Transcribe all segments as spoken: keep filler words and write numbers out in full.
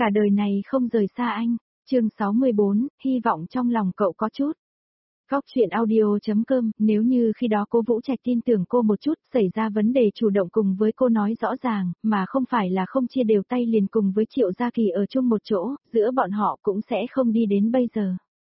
Cả đời này không rời xa anh. Chương sáu mươi bốn, hy vọng trong lòng cậu có chút. Góc chuyện audio.com, nếu như khi đó cô Vũ Trạch tin tưởng cô một chút, xảy ra vấn đề chủ động cùng với cô nói rõ ràng, mà không phải là không chia đều tay liền cùng với Triệu Gia Kỳ ở chung một chỗ, giữa bọn họ cũng sẽ không đi đến bây giờ.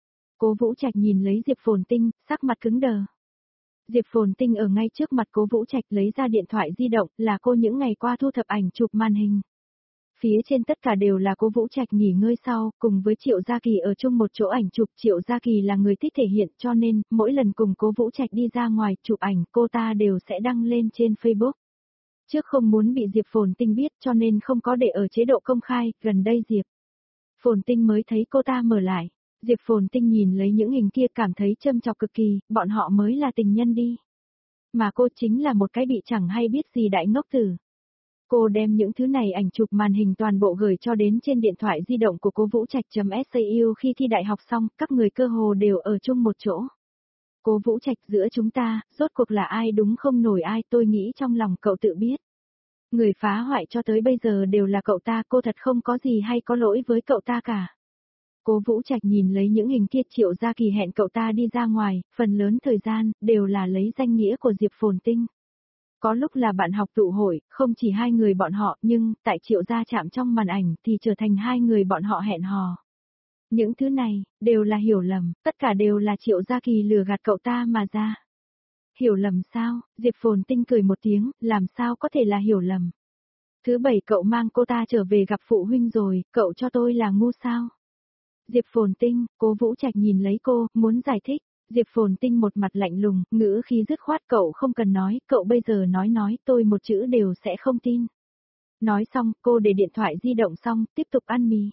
Cố Vũ Trạch nhìn lấy Diệp Phồn Tinh, sắc mặt cứng đờ. Diệp Phồn Tinh ở ngay trước mặt Cố Vũ Trạch lấy ra điện thoại di động, là cô những ngày qua thu thập ảnh chụp màn hình. Phía trên tất cả đều là Cố Vũ Trạch nghỉ ngơi sau, cùng với Triệu Gia Kỳ ở chung một chỗ ảnh chụp. Triệu Gia Kỳ là người thích thể hiện, cho nên, mỗi lần cùng Cố Vũ Trạch đi ra ngoài chụp ảnh, cô ta đều sẽ đăng lên trên Facebook. Trước không muốn bị Diệp Phồn Tinh biết cho nên không có để ở chế độ công khai, gần đây Diệp Phồn Tinh mới thấy cô ta mở lại. Diệp Phồn Tinh nhìn lấy những hình kia cảm thấy châm chọc cực kỳ, bọn họ mới là tình nhân đi. Mà cô chính là một cái bị chẳng hay biết gì đại ngốc tử. Cô đem những thứ này ảnh chụp màn hình toàn bộ gửi cho đến trên điện thoại di động của Cố Vũ Trạch.sau khi thi đại học xong, các người cơ hồ đều ở chung một chỗ. Cố Vũ Trạch, giữa chúng ta, rốt cuộc là ai đúng không nổi ai, tôi nghĩ trong lòng cậu tự biết. Người phá hoại cho tới bây giờ đều là cậu ta, cô thật không có gì hay có lỗi với cậu ta cả. Cố Vũ Trạch nhìn lấy những hình kia. Triệu Gia Kỳ hẹn cậu ta đi ra ngoài, phần lớn thời gian, đều là lấy danh nghĩa của Diệp Phồn Tinh. Có lúc là bạn học tụ hội, không chỉ hai người bọn họ, nhưng, tại Triệu Gia chạm trong màn ảnh, thì trở thành hai người bọn họ hẹn hò. Những thứ này, đều là hiểu lầm, tất cả đều là Triệu Gia Kỳ lừa gạt cậu ta mà ra. Hiểu lầm sao? Diệp Phồn Tinh cười một tiếng, làm sao có thể là hiểu lầm. Thứ bảy cậu mang cô ta trở về gặp phụ huynh rồi, cậu cho tôi là ngu sao? Diệp Phồn Tinh, Cố Vũ Trạch nhìn lấy cô, muốn giải thích. Diệp Phồn Tinh một mặt lạnh lùng, ngữ khí dứt khoát, cậu không cần nói, cậu bây giờ nói nói, tôi một chữ đều sẽ không tin. Nói xong, cô để điện thoại di động xong, tiếp tục ăn mì.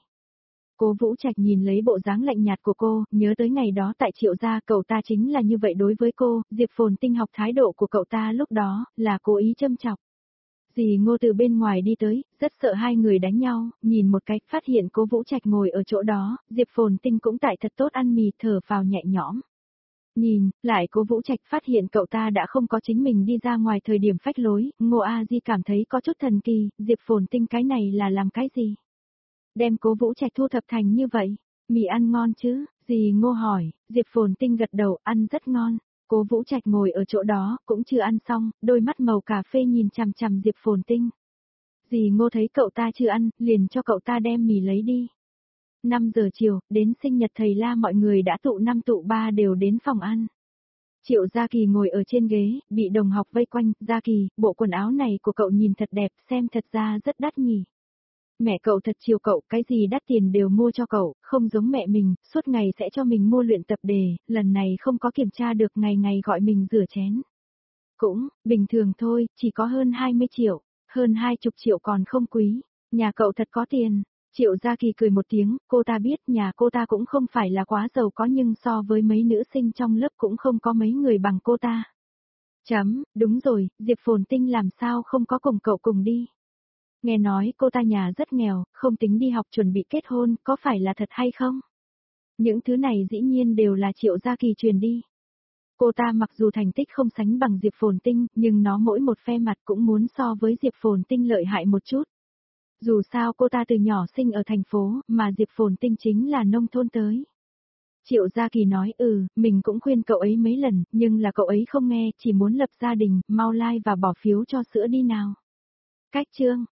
Cố Vũ Trạch nhìn lấy bộ dáng lạnh nhạt của cô, nhớ tới ngày đó tại Triệu Gia, cậu ta chính là như vậy đối với cô. Diệp Phồn Tinh học thái độ của cậu ta lúc đó, là cố ý châm chọc. Dì Ngô từ bên ngoài đi tới, rất sợ hai người đánh nhau, nhìn một cái, phát hiện Cố Vũ Trạch ngồi ở chỗ đó, Diệp Phồn Tinh cũng tại thật tốt ăn mì, thở vào nhẹ nhõm. Nhìn, lại Cố Vũ Trạch phát hiện cậu ta đã không có chính mình đi ra ngoài thời điểm phách lối, Ngô A Di cảm thấy có chút thần kỳ, Diệp Phồn Tinh cái này là làm cái gì? Đem Cố Vũ Trạch thu thập thành như vậy, mì ăn ngon chứ? Dì Ngô hỏi, Diệp Phồn Tinh gật đầu, ăn rất ngon. Cố Vũ Trạch ngồi ở chỗ đó, cũng chưa ăn xong, đôi mắt màu cà phê nhìn chằm chằm Diệp Phồn Tinh. Dì Ngô thấy cậu ta chưa ăn, liền cho cậu ta đem mì lấy đi. năm giờ chiều, đến sinh nhật thầy La mọi người đã tụ năm tụ ba đều đến phòng ăn. Triệu Gia Kỳ ngồi ở trên ghế, bị đồng học vây quanh. Gia Kỳ, bộ quần áo này của cậu nhìn thật đẹp, xem thật ra rất đắt nhỉ. Mẹ cậu thật chiều cậu, cái gì đắt tiền đều mua cho cậu, không giống mẹ mình, suốt ngày sẽ cho mình mua luyện tập đề, lần này không có kiểm tra được, ngày ngày gọi mình rửa chén. Cũng, bình thường thôi, chỉ có hơn hai mươi triệu, hơn hai mươi triệu còn không quý, nhà cậu thật có tiền. Triệu Gia Kỳ cười một tiếng, cô ta biết nhà cô ta cũng không phải là quá giàu có nhưng so với mấy nữ sinh trong lớp cũng không có mấy người bằng cô ta. Chấm, đúng rồi, Diệp Phồn Tinh làm sao không có cùng cậu cùng đi. Nghe nói cô ta nhà rất nghèo, không tính đi học chuẩn bị kết hôn, có phải là thật hay không? Những thứ này dĩ nhiên đều là Triệu Gia Kỳ truyền đi. Cô ta mặc dù thành tích không sánh bằng Diệp Phồn Tinh, nhưng nó mỗi một phe mặt cũng muốn so với Diệp Phồn Tinh lợi hại một chút. Dù sao cô ta từ nhỏ sinh ở thành phố, mà Diệp Phồn Tinh chính là nông thôn tới. Triệu Gia Kỳ nói, ừ, mình cũng khuyên cậu ấy mấy lần, nhưng là cậu ấy không nghe, chỉ muốn lập gia đình, mau like và bỏ phiếu cho sữa đi nào. Cách chương.